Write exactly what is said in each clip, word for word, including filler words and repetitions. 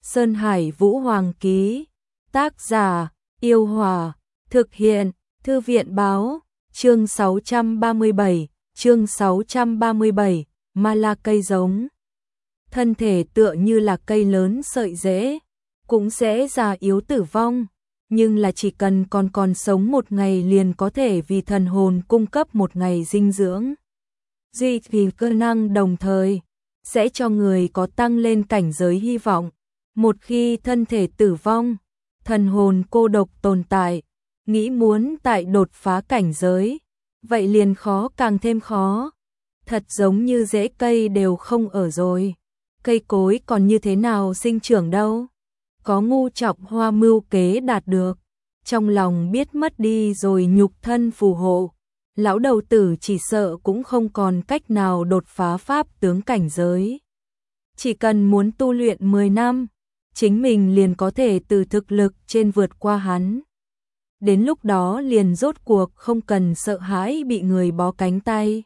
Sơn Hải Vũ Hoàng ký. Tác giả, Yêu Hòa. Thực hiện, Thư viện Báo. Chương sáu trăm ba mươi bảy, chương sáu trăm ba mươi bảy, ma la cây giống. Thân thể tựa như là cây lớn sợi rễ, cũng sẽ già yếu tử vong, nhưng là chỉ cần còn còn sống một ngày liền có thể vì thần hồn cung cấp một ngày dinh dưỡng. Duy trì cơ năng đồng thời, sẽ cho người có tăng lên cảnh giới hy vọng. Một khi thân thể tử vong, thần hồn cô độc tồn tại, nghĩ muốn tại đột phá cảnh giới, vậy liền khó càng thêm khó. Thật giống như rễ cây đều không ở rồi, cây cối còn như thế nào sinh trưởng đâu. Có ngu trọng hoa mưu kế đạt được, trong lòng biết mất đi rồi nhục thân phù hộ, lão đầu tử chỉ sợ cũng không còn cách nào đột phá pháp tướng cảnh giới. Chỉ cần muốn tu luyện mười năm, chính mình liền có thể từ thực lực trên vượt qua hắn. Đến lúc đó liền rốt cuộc không cần sợ hãi bị người bó cánh tay.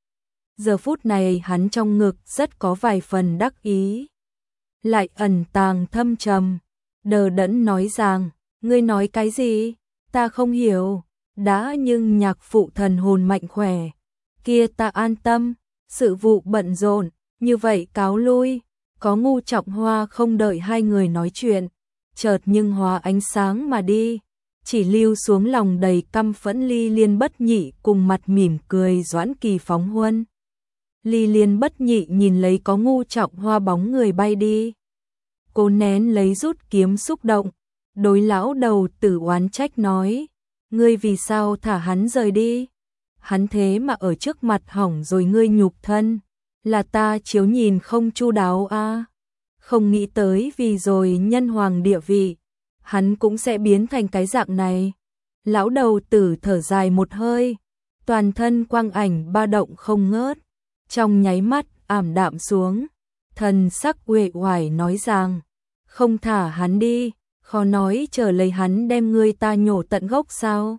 Giờ phút này hắn trong ngực rất có vài phần đắc ý, lại ẩn tàng thâm trầm, đờ đẫn nói rằng, ngươi nói cái gì? Ta không hiểu. Đã nhưng nhạc phụ thần hồn mạnh khỏe, kia ta an tâm, sự vụ bận rộn, như vậy cáo lui. Có ngu trọng hoa không đợi hai người nói chuyện, chợt nhưng hóa ánh sáng mà đi, chỉ lưu xuống lòng đầy căm phẫn Ly Liên Bất Nhị cùng mặt mỉm cười Doãn Kỳ Phóng Huân. Ly Liên Bất Nhị nhìn lấy có ngu trọng hoa bóng người bay đi, cố nén lấy rút kiếm xúc động, đối lão đầu tử oán trách nói, ngươi vì sao thả hắn rời đi? Hắn thế mà ở trước mặt hỏng rồi ngươi nhục thân, là ta chiếu nhìn không chu đáo a. À? Không nghĩ tới vì rồi nhân hoàng địa vị, hắn cũng sẽ biến thành cái dạng này. Lão đầu tử thở dài một hơi, toàn thân quang ảnh ba động không ngớt, trong nháy mắt ảm đạm xuống, thần sắc uể oải nói rằng, không thả hắn đi, khó nói chờ lấy hắn đem ngươi ta nhổ tận gốc sao?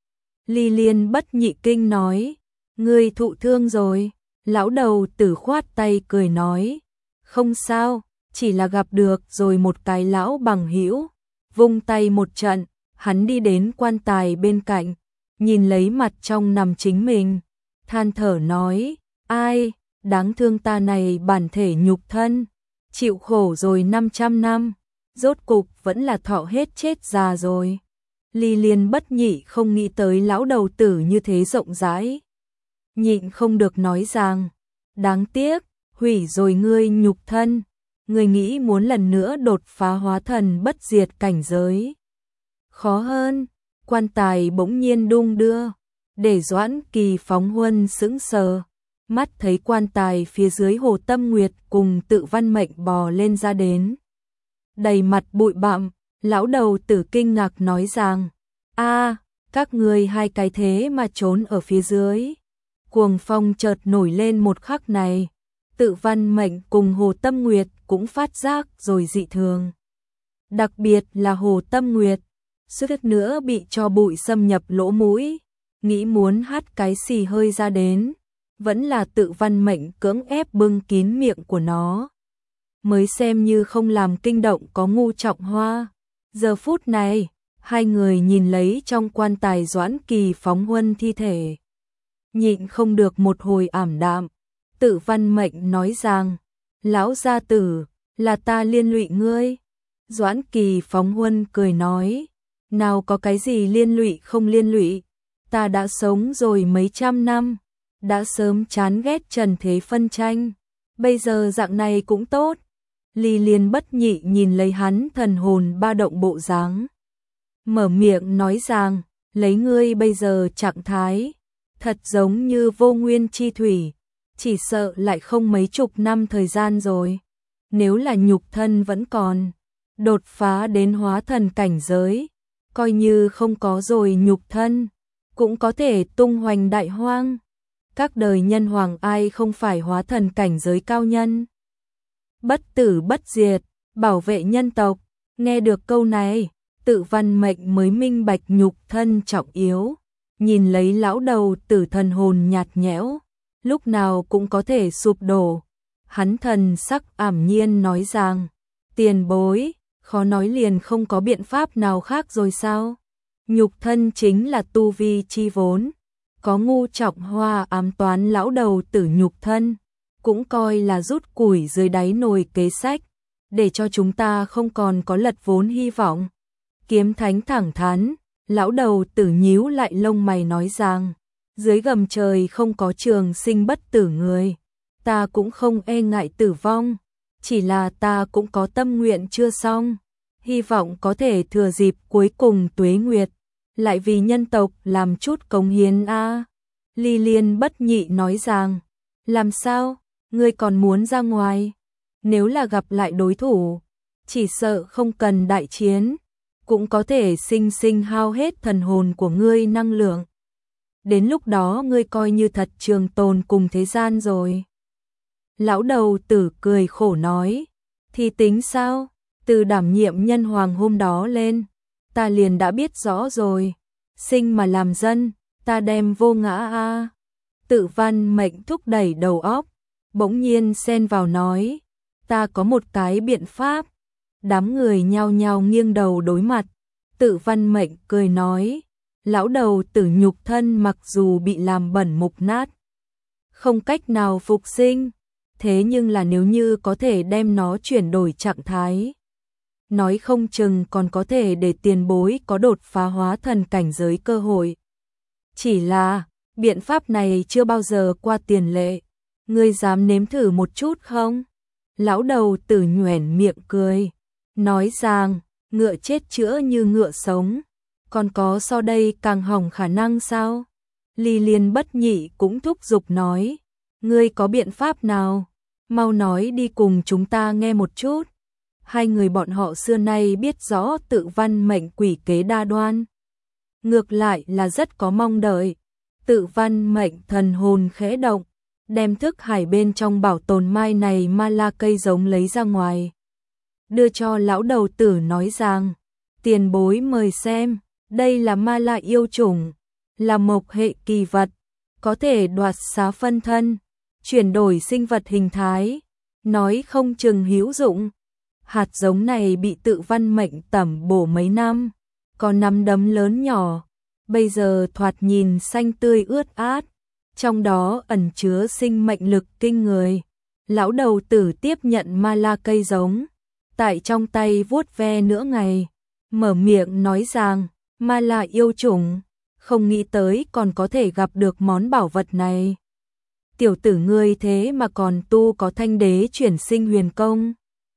Ly Liên Bất Nhị kinh nói, ngươi thụ thương rồi. Lão đầu tử khoát tay cười nói, không sao, chỉ là gặp được rồi một cái lão bằng hữu. Vung tay một trận, hắn đi đến quan tài bên cạnh, nhìn lấy mặt trong nằm chính mình, than thở nói, ai, đáng thương ta này bản thể nhục thân, chịu khổ rồi năm trăm năm, rốt cục vẫn là thọ hết chết già rồi. Ly Liên Bất Nhị không nghĩ tới lão đầu tử như thế rộng rãi, nhịn không được nói rằng, đáng tiếc, hủy rồi ngươi nhục thân, ngươi nghĩ muốn lần nữa đột phá hóa thần bất diệt cảnh giới. Khó hơn. Quan tài bỗng nhiên đung đưa, để Doãn Kỳ Phóng Huân sững sờ, mắt thấy quan tài phía dưới Hồ Tâm Nguyệt cùng Tự Văn Mệnh bò lên ra đến. Đầy mặt bụi bặm, lão đầu tử kinh ngạc nói rằng, a, các ngươi hai cái thế mà trốn ở phía dưới. Cuồng phong chợt nổi lên một khắc này, Tự Văn Mệnh cùng Hồ Tâm Nguyệt cũng phát giác rồi dị thường. Đặc biệt là Hồ Tâm Nguyệt, suýt nữa bị cho bụi xâm nhập lỗ mũi, nghĩ muốn hắt cái xì hơi ra đến, vẫn là Tự Văn Mệnh cưỡng ép bưng kín miệng của nó, mới xem như không làm kinh động có ngu trọng hoa. Giờ phút này, hai người nhìn lấy trong quan tài Doãn Kỳ Phóng Huân thi thể, nhịn không được một hồi ảm đạm. Tự Văn Mệnh nói rằng, lão gia tử, là ta liên lụy ngươi. Doãn Kỳ Phóng Huân cười nói, nào có cái gì liên lụy không liên lụy, ta đã sống rồi mấy trăm năm, đã sớm chán ghét trần thế phân tranh, bây giờ dạng này cũng tốt. Ly Liên Bất Nhị nhìn lấy hắn thần hồn ba động bộ dáng, mở miệng nói rằng, lấy ngươi bây giờ trạng thái, thật giống như vô nguyên chi thủy, chỉ sợ lại không mấy chục năm thời gian rồi. Nếu là nhục thân vẫn còn, đột phá đến hóa thần cảnh giới, coi như không có rồi nhục thân, cũng có thể tung hoành đại hoang. Các đời nhân hoàng ai không phải hóa thần cảnh giới cao nhân. Bất tử bất diệt, bảo vệ nhân tộc. Nghe được câu này, Tự Văn Mệnh mới minh bạch nhục thân trọng yếu, nhìn lấy lão đầu tử thần hồn nhạt nhẽo, lúc nào cũng có thể sụp đổ. Hắn thần sắc ảm nhiên nói rằng, Tiền bối, khó nói liền không có biện pháp nào khác rồi sao? Nhục thân chính là tu vi chi vốn, có ngu trọng hoa ám toán lão đầu tử nhục thân, cũng coi là rút củi dưới đáy nồi kế sách, để cho chúng ta không còn có lật vốn hy vọng. Kiếm Thánh thẳng thắn, lão đầu tử nhíu lại lông mày nói rằng, dưới gầm trời không có trường sinh bất tử người, ta cũng không e ngại tử vong, chỉ là ta cũng có tâm nguyện chưa xong, hy vọng có thể thừa dịp cuối cùng tuế nguyệt, lại vì nhân tộc làm chút cống hiến a. À. Ly Liên bất nhị nói rằng, làm sao, ngươi còn muốn ra ngoài? Nếu là gặp lại đối thủ, chỉ sợ không cần đại chiến, cũng có thể sinh sinh hao hết thần hồn của ngươi năng lượng. Đến lúc đó ngươi coi như thật trường tồn cùng thế gian rồi. Lão đầu tử cười khổ nói, thì tính sao, từ đảm nhiệm nhân hoàng hôm đó lên, ta liền đã biết rõ rồi, sinh mà làm dân, ta đem vô ngã a. Tự Văn Mệnh thúc đẩy đầu óc, bỗng nhiên xen vào nói, ta có một cái biện pháp. Đám người nhao nhao nghiêng đầu đối mặt, Tự Văn Mệnh cười nói, lão đầu tử nhục thân mặc dù bị làm bẩn mục nát, không cách nào phục sinh, thế nhưng là nếu như có thể đem nó chuyển đổi trạng thái, nói không chừng còn có thể để tiền bối có đột phá hóa thần cảnh giới cơ hội. Chỉ là, biện pháp này chưa bao giờ qua tiền lệ, ngươi dám nếm thử một chút không? Lão đầu tử nhoẻn miệng cười, nói rằng, ngựa chết chữa như ngựa sống, còn có so đây càng hỏng khả năng sao? Ly Liên bất nhị cũng thúc giục nói, ngươi có biện pháp nào? Mau nói đi cùng chúng ta nghe một chút. Hai người bọn họ xưa nay biết rõ Tự Văn Mệnh quỷ kế đa đoan, ngược lại là rất có mong đợi. Tự Văn Mệnh thần hồn khẽ động, đem thức hải bên trong bảo tồn mai này ma la cây giống lấy ra ngoài, đưa cho lão đầu tử nói rằng, tiền bối mời xem, đây là ma la yêu chủng, là mộc hệ kỳ vật, có thể đoạt xá phân thân, chuyển đổi sinh vật hình thái, nói không chừng hữu dụng. Hạt giống này bị Tự Văn Mệnh tẩm bổ mấy năm, có nắm đấm lớn nhỏ, bây giờ thoạt nhìn xanh tươi ướt át, trong đó ẩn chứa sinh mệnh lực kinh người. Lão đầu tử tiếp nhận ma la cây giống, tại trong tay vuốt ve nửa ngày, mở miệng nói rằng, ma la yêu chủng, không nghĩ tới còn có thể gặp được món bảo vật này. Tiểu tử ngươi thế mà còn tu có thanh đế chuyển sinh huyền công.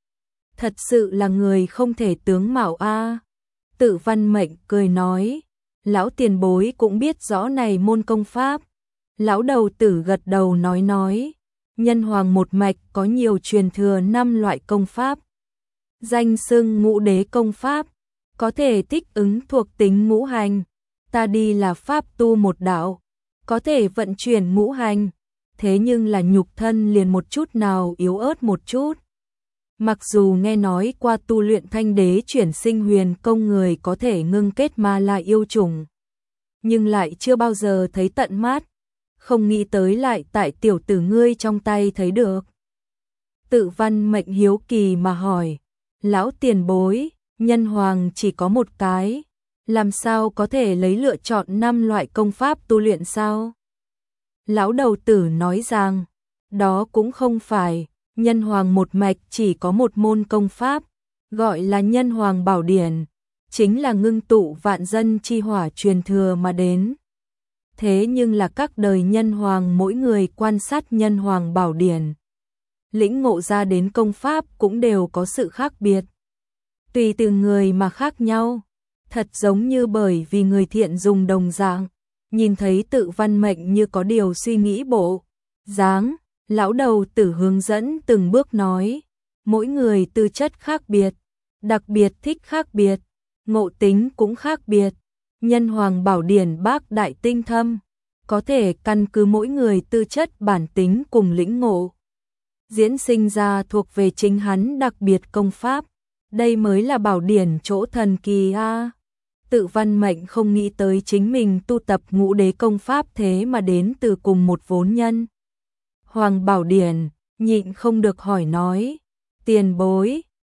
Thật sự là người không thể tướng mạo a. À. Tự Văn Mệnh cười nói, lão tiền bối cũng biết rõ này môn công pháp. Lão đầu tử gật đầu nói nói, nhân hoàng một mạch có nhiều truyền thừa năm loại công pháp. Danh xưng ngũ đế công pháp, có thể thích ứng thuộc tính ngũ hành. Ta đi là pháp tu một đạo, có thể vận chuyển ngũ hành, thế nhưng là nhục thân liền một chút nào yếu ớt một chút. Mặc dù nghe nói qua tu luyện thanh đế chuyển sinh huyền công người có thể ngưng kết ma la yêu trùng, nhưng lại chưa bao giờ thấy tận mắt, không nghĩ tới lại tại tiểu tử ngươi trong tay thấy được. Tự Văn Mệnh hiếu kỳ mà hỏi, lão tiền bối, nhân hoàng chỉ có một cái, làm sao có thể lấy lựa chọn năm loại công pháp tu luyện sao? Lão đầu tử nói rằng, đó cũng không phải, nhân hoàng một mạch chỉ có một môn công pháp, gọi là nhân hoàng bảo điển, chính là ngưng tụ vạn dân chi hỏa truyền thừa mà đến. Thế nhưng là các đời nhân hoàng mỗi người quan sát nhân hoàng bảo điển, lĩnh ngộ ra đến công pháp cũng đều có sự khác biệt. Tùy từng người mà khác nhau, thật giống như bởi vì người thiện dùng đồng dạng, nhìn thấy Tự Văn Mệnh như có điều suy nghĩ bộ dáng. Lão đầu tử hướng dẫn từng bước nói, mỗi người tư chất khác biệt, đặc biệt thích khác biệt, ngộ tính cũng khác biệt. Nhân hoàng bảo điển bác đại tinh thâm, có thể căn cứ mỗi người tư chất bản tính cùng lĩnh ngộ, diễn sinh ra thuộc về chính hắn đặc biệt công pháp. Đây mới là bảo điển chỗ thần kỳ a. À. Tự Văn Mệnh không nghĩ tới chính mình tu tập ngũ đế công pháp thế mà đến từ cùng một vốn nhân hoàng bảo điển, nhịn không được hỏi nói, tiền bối,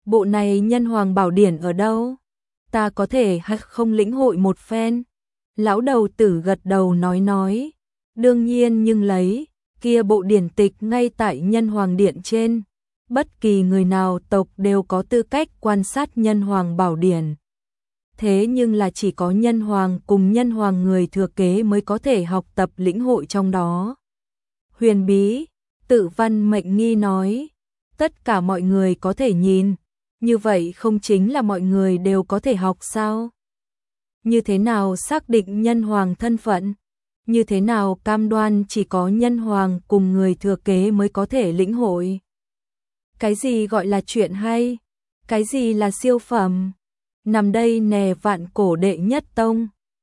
Bộ này Nhân Hoàng Bảo Điển ở đâu? Ta có thể hay không lĩnh hội một phen? Lão đầu tử gật đầu nói nói. Đương nhiên nhưng lấy, kia bộ điển tịch ngay tại Nhân Hoàng Điện trên. Bất kỳ người nào tộc đều có tư cách quan sát Nhân Hoàng Bảo Điển. Thế nhưng là chỉ có Nhân Hoàng cùng Nhân Hoàng người thừa kế mới có thể học tập lĩnh hội trong đó. Huyền bí, Tự Văn Mệnh Nghi nói, tất cả mọi người có thể nhìn, như vậy không chính là mọi người đều có thể học sao? Như thế nào xác định Nhân Hoàng thân phận? Như thế nào cam đoan chỉ có Nhân Hoàng cùng người thừa kế mới có thể lĩnh hội? Cái gì gọi là chuyện hay? Cái gì là siêu phẩm? Nằm đây nè Vạn Cổ đệ nhất tông.